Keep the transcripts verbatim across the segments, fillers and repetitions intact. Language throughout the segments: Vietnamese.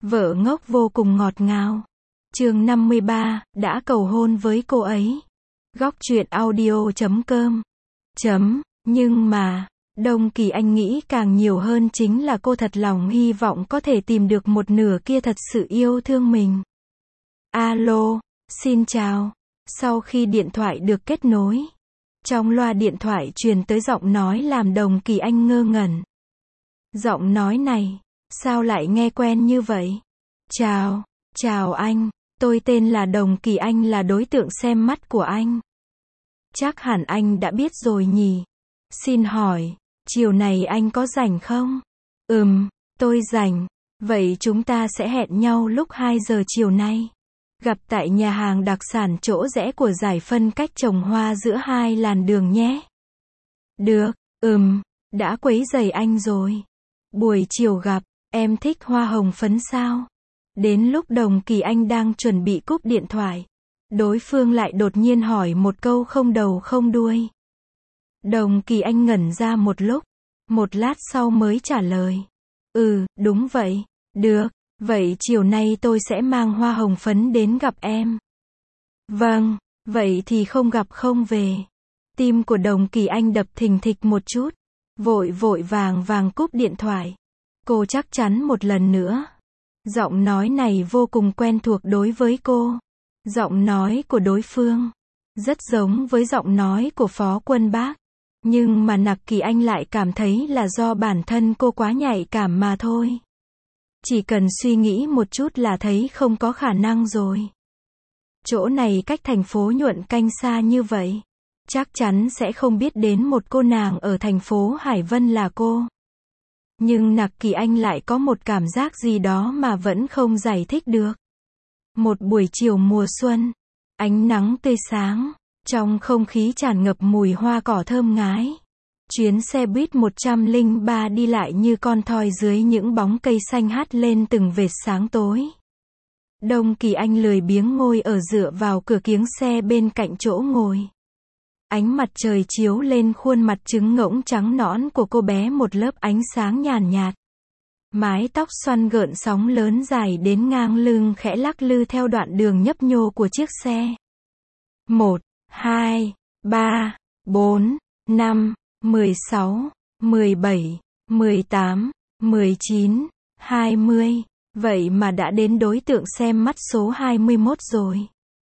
Vợ ngốc vô cùng ngọt ngào. Chương năm mươi ba, đã cầu hôn với cô ấy. Góc truyện audio chấm com. Chấm, nhưng mà, Đông Kỳ Anh nghĩ càng nhiều hơn chính là cô thật lòng hy vọng có thể tìm được một nửa kia thật sự yêu thương mình. Alo, xin chào. Sau khi điện thoại được kết nối, trong loa điện thoại truyền tới giọng nói làm Đồng Kỳ Anh ngơ ngẩn. Giọng nói này, sao lại nghe quen như vậy? Chào, chào anh, tôi tên là Đồng Kỳ Anh, là đối tượng xem mắt của anh. Chắc hẳn anh đã biết rồi nhỉ? Xin hỏi, chiều này anh có rảnh không? Ừm, tôi rảnh. Vậy chúng ta sẽ hẹn nhau lúc hai giờ chiều nay. Gặp tại nhà hàng đặc sản chỗ rẽ của giải phân cách trồng hoa giữa hai làn đường nhé. Được, ừm, đã quấy rầy anh rồi. Buổi chiều gặp, em thích hoa hồng phấn sao? Đến lúc Đồng Kỳ Anh đang chuẩn bị cúp điện thoại, đối phương lại đột nhiên hỏi một câu không đầu không đuôi. Đồng Kỳ Anh ngẩn ra một lúc, một lát sau mới trả lời. Ừ, đúng vậy. Được, vậy chiều nay tôi sẽ mang hoa hồng phấn đến gặp em. Vâng, vậy thì không gặp không về. Tim của Đồng Kỳ Anh đập thình thịch một chút, vội vội vàng vàng cúp điện thoại. Cô chắc chắn một lần nữa. Giọng nói này vô cùng quen thuộc đối với cô. Giọng nói của đối phương rất giống với giọng nói của Phó Quân Bác. Nhưng mà Nặc Kỳ Anh lại cảm thấy là do bản thân cô quá nhạy cảm mà thôi. Chỉ cần suy nghĩ một chút là thấy không có khả năng rồi. Chỗ này cách thành phố Nhuận Canh xa như vậy, chắc chắn sẽ không biết đến một cô nàng ở thành phố Hải Vân là cô. Nhưng Nặc Kỳ Anh lại có một cảm giác gì đó mà vẫn không giải thích được. Một buổi chiều mùa xuân, ánh nắng tươi sáng, trong không khí tràn ngập mùi hoa cỏ thơm ngái. Chuyến xe buýt một không ba đi lại như con thoi dưới những bóng cây xanh hắt lên từng vệt sáng tối. Đông Kỳ Anh lười biếng ngồi ở dựa vào cửa kiếng xe bên cạnh chỗ ngồi. Ánh mặt trời chiếu lên khuôn mặt trứng ngỗng trắng nõn của cô bé một lớp ánh sáng nhàn nhạt. Mái tóc xoăn gợn sóng lớn dài đến ngang lưng khẽ lắc lư theo đoạn đường nhấp nhô của chiếc xe. Một, hai, ba, bốn, năm, mười sáu, mười bảy, mười tám, mười chín, hai mươi. Vậy mà đã đến đối tượng xem mắt số hai mươi mốt rồi.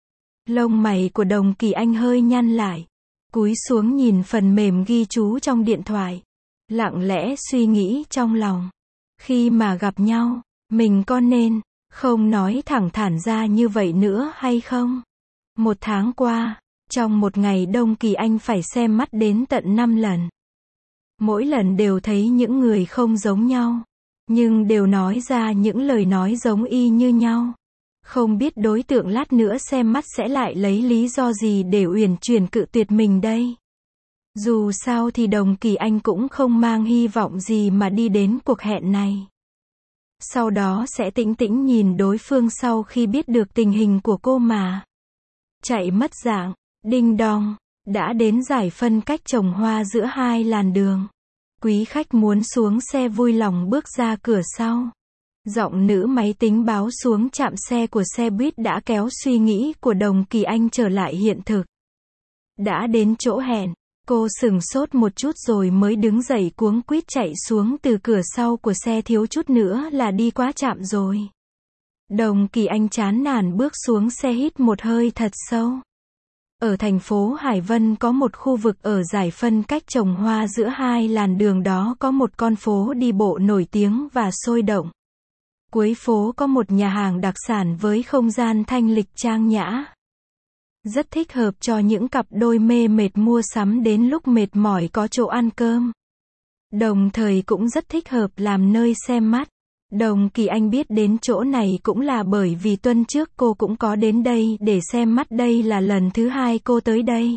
Lông mày của Đồng Kỳ Anh hơi nhăn lại. Cúi xuống nhìn phần mềm ghi chú trong điện thoại. Lặng lẽ suy nghĩ trong lòng. Khi mà gặp nhau, mình có nên không nói thẳng thắn ra như vậy nữa hay không? Một tháng qua, trong một ngày Đông Kỳ Anh phải xem mắt đến tận năm lần. Mỗi lần đều thấy những người không giống nhau, nhưng đều nói ra những lời nói giống y như nhau. Không biết đối tượng lát nữa xem mắt sẽ lại lấy lý do gì để uyển chuyển cự tuyệt mình đây. Dù sao thì Đồng Kỳ Anh cũng không mang hy vọng gì mà đi đến cuộc hẹn này. Sau đó sẽ tĩnh tĩnh nhìn đối phương sau khi biết được tình hình của cô mà. Chạy mất dạng, đinh đong, đã đến giải phân cách trồng hoa giữa hai làn đường. Quý khách muốn xuống xe vui lòng bước ra cửa sau. Giọng nữ máy tính báo xuống trạm xe của xe buýt đã kéo suy nghĩ của Đồng Kỳ Anh trở lại hiện thực. Đã đến chỗ hẹn, cô sửng sốt một chút rồi mới đứng dậy cuống quýt chạy xuống từ cửa sau của xe, thiếu chút nữa là đi qua trạm rồi. Đồng Kỳ Anh chán nản bước xuống xe, hít một hơi thật sâu. Ở thành phố Hải Vân có một khu vực ở giải phân cách trồng hoa giữa hai làn đường, đó có một con phố đi bộ nổi tiếng và sôi động. Cuối phố có một nhà hàng đặc sản với không gian thanh lịch trang nhã. Rất thích hợp cho những cặp đôi mê mệt mua sắm đến lúc mệt mỏi có chỗ ăn cơm. Đồng thời cũng rất thích hợp làm nơi xem mắt. Đồng Kỳ Anh biết đến chỗ này cũng là bởi vì tuần trước cô cũng có đến đây để xem mắt, đây là lần thứ hai cô tới đây.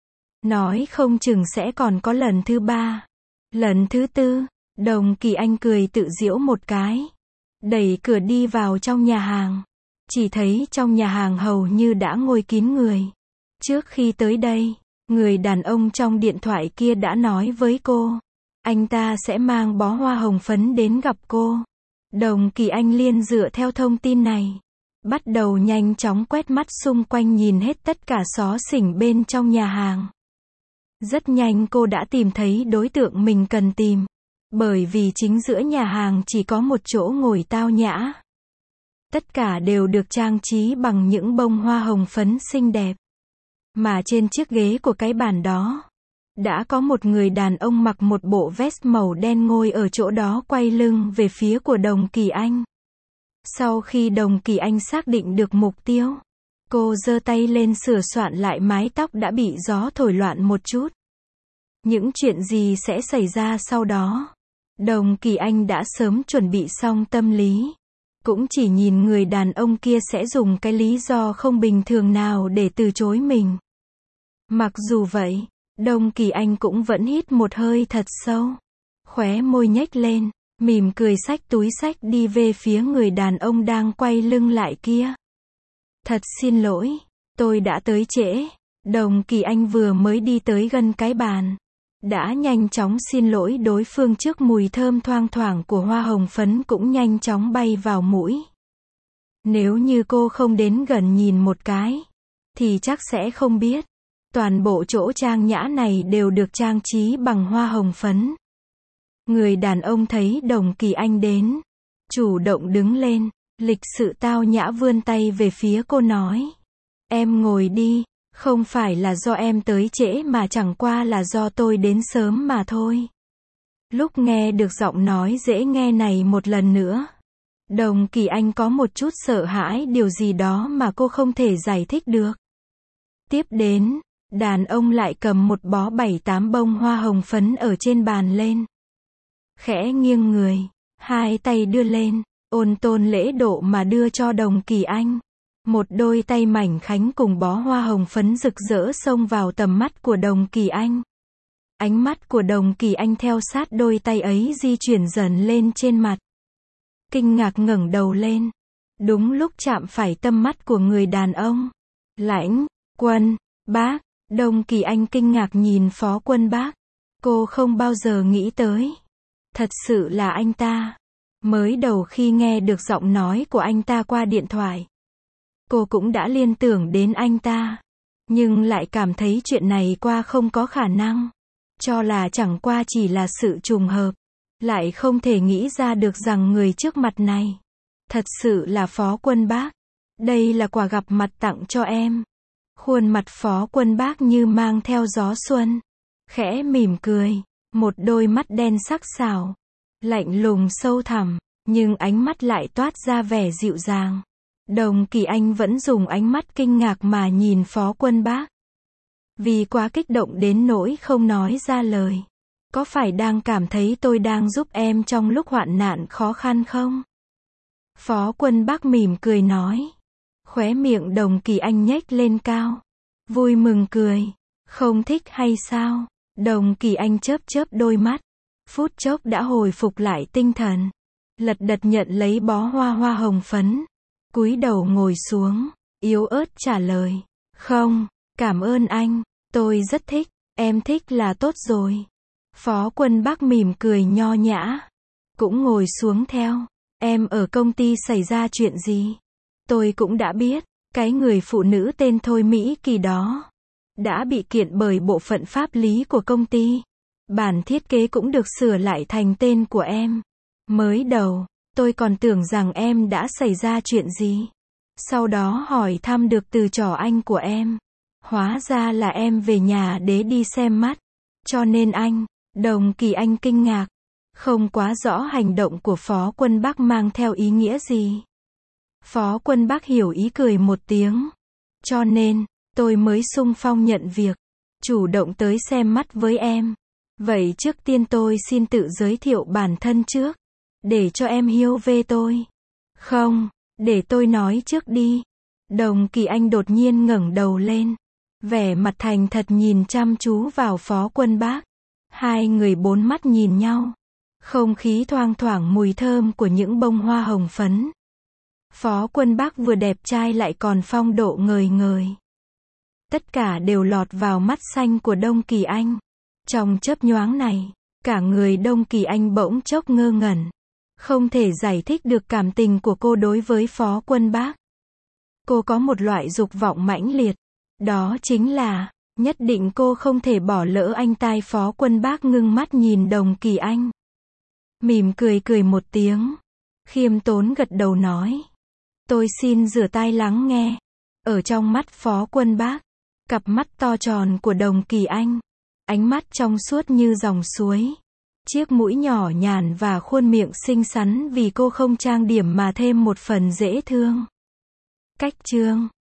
Nói không chừng sẽ còn có lần thứ ba, lần thứ tư. Đồng Kỳ Anh cười tự giễu một cái, đẩy cửa đi vào trong nhà hàng. Chỉ thấy trong nhà hàng hầu như đã ngồi kín người. Trước khi tới đây, người đàn ông trong điện thoại kia đã nói với cô, anh ta sẽ mang bó hoa hồng phấn đến gặp cô. Đồng Kỳ Anh liên dựa theo thông tin này, bắt đầu nhanh chóng quét mắt xung quanh nhìn hết tất cả xó xỉnh bên trong nhà hàng. Rất nhanh cô đã tìm thấy đối tượng mình cần tìm. Bởi vì chính giữa nhà hàng chỉ có một chỗ ngồi tao nhã. Tất cả đều được trang trí bằng những bông hoa hồng phấn xinh đẹp. Mà trên chiếc ghế của cái bàn đó, đã có một người đàn ông mặc một bộ vest màu đen ngồi ở chỗ đó quay lưng về phía của Đồng Kỳ Anh. Sau khi Đồng Kỳ Anh xác định được mục tiêu, cô giơ tay lên sửa soạn lại mái tóc đã bị gió thổi loạn một chút. Những chuyện gì sẽ xảy ra sau đó? Đồng Kỳ Anh đã sớm chuẩn bị xong tâm lý. Cũng chỉ nhìn người đàn ông kia sẽ dùng cái lý do không bình thường nào để từ chối mình. Mặc dù vậy, Đồng Kỳ Anh cũng vẫn hít một hơi thật sâu. Khóe môi nhếch lên, mỉm cười xách túi xách đi về phía người đàn ông đang quay lưng lại kia. Thật xin lỗi, tôi đã tới trễ. Đồng Kỳ Anh vừa mới đi tới gần cái bàn, đã nhanh chóng xin lỗi đối phương trước mùi thơm thoang thoảng của hoa hồng phấn cũng nhanh chóng bay vào mũi. Nếu như cô không đến gần nhìn một cái, thì chắc sẽ không biết. Toàn bộ chỗ trang nhã này đều được trang trí bằng hoa hồng phấn. Người đàn ông thấy Đồng Kỳ Anh đến, chủ động đứng lên, lịch sự tao nhã vươn tay về phía cô nói. Em ngồi đi. Không phải là do em tới trễ mà chẳng qua là do tôi đến sớm mà thôi. Lúc nghe được giọng nói dễ nghe này một lần nữa, Đồng Kỳ Anh có một chút sợ hãi điều gì đó mà cô không thể giải thích được. Tiếp đến, đàn ông lại cầm một bó bảy tám bông hoa hồng phấn ở trên bàn lên. Khẽ nghiêng người, hai tay đưa lên, ôn tồn lễ độ mà đưa cho Đồng Kỳ Anh. Một đôi tay mảnh khảnh cùng bó hoa hồng phấn rực rỡ xông vào tầm mắt của Đồng Kỳ Anh. Ánh mắt của Đồng Kỳ Anh theo sát đôi tay ấy di chuyển dần lên trên mặt. Kinh ngạc ngẩng đầu lên. Đúng lúc chạm phải tâm mắt của người đàn ông. Lãnh, Quân, Bác. Đồng Kỳ Anh kinh ngạc nhìn Phó Quân Bác. Cô không bao giờ nghĩ tới. Thật sự là anh ta. Mới đầu khi nghe được giọng nói của anh ta qua điện thoại, cô cũng đã liên tưởng đến anh ta. Nhưng lại cảm thấy chuyện này qua không có khả năng. Cho là chẳng qua chỉ là sự trùng hợp. Lại không thể nghĩ ra được rằng người trước mặt này thật sự là Phó Quân Bác. Đây là quà gặp mặt tặng cho em. Khuôn mặt Phó Quân Bác như mang theo gió xuân. Khẽ mỉm cười. Một đôi mắt đen sắc sảo. Lạnh lùng sâu thẳm. Nhưng ánh mắt lại toát ra vẻ dịu dàng. Đồng Kỳ Anh vẫn dùng ánh mắt kinh ngạc mà nhìn Phó Quân Bác. Vì quá kích động đến nỗi không nói ra lời. Có phải đang cảm thấy tôi đang giúp em trong lúc hoạn nạn khó khăn không? Phó Quân Bác mỉm cười nói. Khóe miệng Đồng Kỳ Anh nhếch lên cao. Vui mừng cười. Không thích hay sao? Đồng Kỳ Anh chớp chớp đôi mắt. Phút chốc đã hồi phục lại tinh thần. Lật đật nhận lấy bó hoa hoa hồng phấn. Cúi đầu ngồi xuống, yếu ớt trả lời. Không, cảm ơn anh, tôi rất thích, em thích là tốt rồi. Phó Quân Bác mỉm cười nho nhã. Cũng ngồi xuống theo. Em ở công ty xảy ra chuyện gì? Tôi cũng đã biết, cái người phụ nữ tên Thôi Mỹ Kỳ đó đã bị kiện bởi bộ phận pháp lý của công ty. Bản thiết kế cũng được sửa lại thành tên của em. Mới đầu, tôi còn tưởng rằng em đã xảy ra chuyện gì. Sau đó hỏi thăm được từ trò anh của em. Hóa ra là em về nhà để đi xem mắt. Cho nên anh, Đồng Kỳ Anh kinh ngạc. Không quá rõ hành động của Phó Quân Bác mang theo ý nghĩa gì. Phó Quân Bác hiểu ý cười một tiếng. Cho nên, tôi mới xung phong nhận việc. Chủ động tới xem mắt với em. Vậy trước tiên tôi xin tự giới thiệu bản thân trước. Để cho em hiểu về tôi. Không, để tôi nói trước đi. Đồng Kỳ Anh đột nhiên ngẩng đầu lên. Vẻ mặt thành thật nhìn chăm chú vào Phó Quân Bác. Hai người bốn mắt nhìn nhau. Không khí thoang thoảng mùi thơm của những bông hoa hồng phấn. Phó Quân Bác vừa đẹp trai lại còn phong độ ngời ngời. Tất cả đều lọt vào mắt xanh của Đồng Kỳ Anh. Trong chớp nhoáng này, cả người Đồng Kỳ Anh bỗng chốc ngơ ngẩn. không thể giải thích được cảm tình của cô đối với Phó Quân Bác. Cô có một loại dục vọng mãnh liệt. Đó chính là, nhất định cô không thể bỏ lỡ anh. Tai Phó Quân Bác ngưng mắt nhìn Đồng Kỳ Anh. Mỉm cười cười một tiếng. Khiêm tốn gật đầu nói. Tôi xin rửa tai lắng nghe. Ở trong mắt Phó Quân Bác, cặp mắt to tròn của Đồng Kỳ Anh, ánh mắt trong suốt như dòng suối, chiếc mũi nhỏ nhàn và khuôn miệng xinh xắn vì cô không trang điểm mà thêm một phần dễ thương. Cách chương